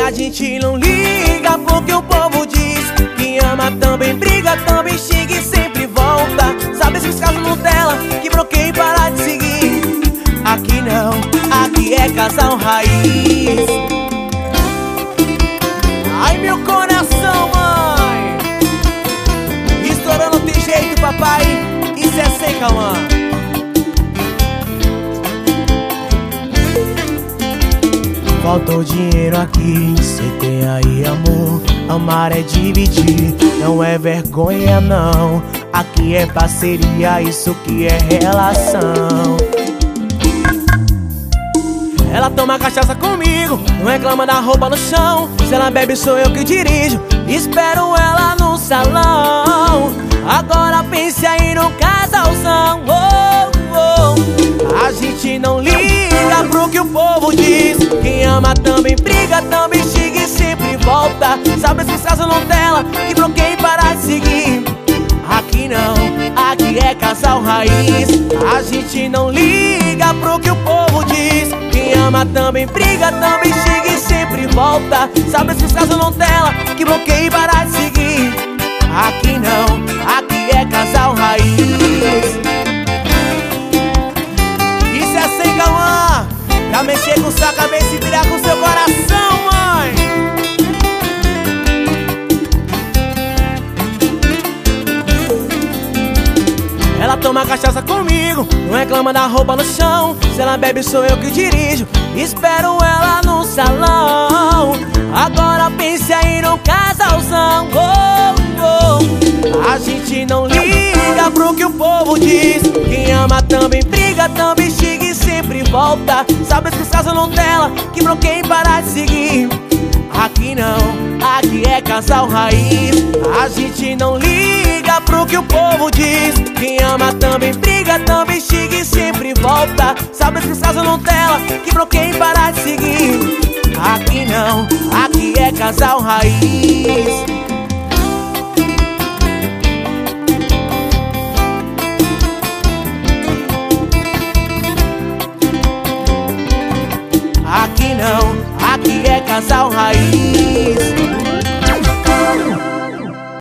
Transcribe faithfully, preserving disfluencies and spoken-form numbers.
a gente não liga porque o povo diz que ama também briga, também xinga e sempre volta. Sabe esses casos Nutella que bloqueia e para de seguir? Aqui não, aqui é casal raiz. Ai meu coração, mãe, estourando tem jeito, papai. Isso é sem calma. Faltou dinheiro aqui, cê tem aí amor. Amar é dividir, não é vergonha não. Aqui é parceria, isso que é relação. Ela toma cachaça comigo, não reclama da roupa no chão. Se ela bebe sou eu que dirijo, espero ela no salão. Agora pense aí no casalzão, oh, oh. A gente não liga pro que o povo diz. Quem ama também briga, também xinga e sempre volta. Sabe esses casos Nutella que bloqueia e para de seguir? Aqui não, aqui é casal raiz. A gente não liga pro que o povo diz. Quem ama também briga, também xinga e sempre volta. Sabe esses casos Nutella que bloqueia e para de seguir? Aqui não, aqui é casal raiz. Isso é sem galã, pra mexer com sua cabeça e virar com seu coração, mãe. Ela toma cachaça comigo, não reclama da roupa no chão. Se ela bebe sou eu que dirijo, espero ela no salão. Agora pense aí no casalzão, oh, oh. A gente não liga pro que o povo diz. Quem ama também briga, também xinga e sempre volta. Sabe esses casos Nutella que bloqueia e para de seguir? Aqui não, aqui é casal raiz. A gente não liga pro que o povo diz. Quem ama também briga, também xinga e sempre volta. Sabe esses casos Nutella que bloqueia e para de seguir? Aqui não, aqui é casal raiz. Aqui não, aqui é casal raiz.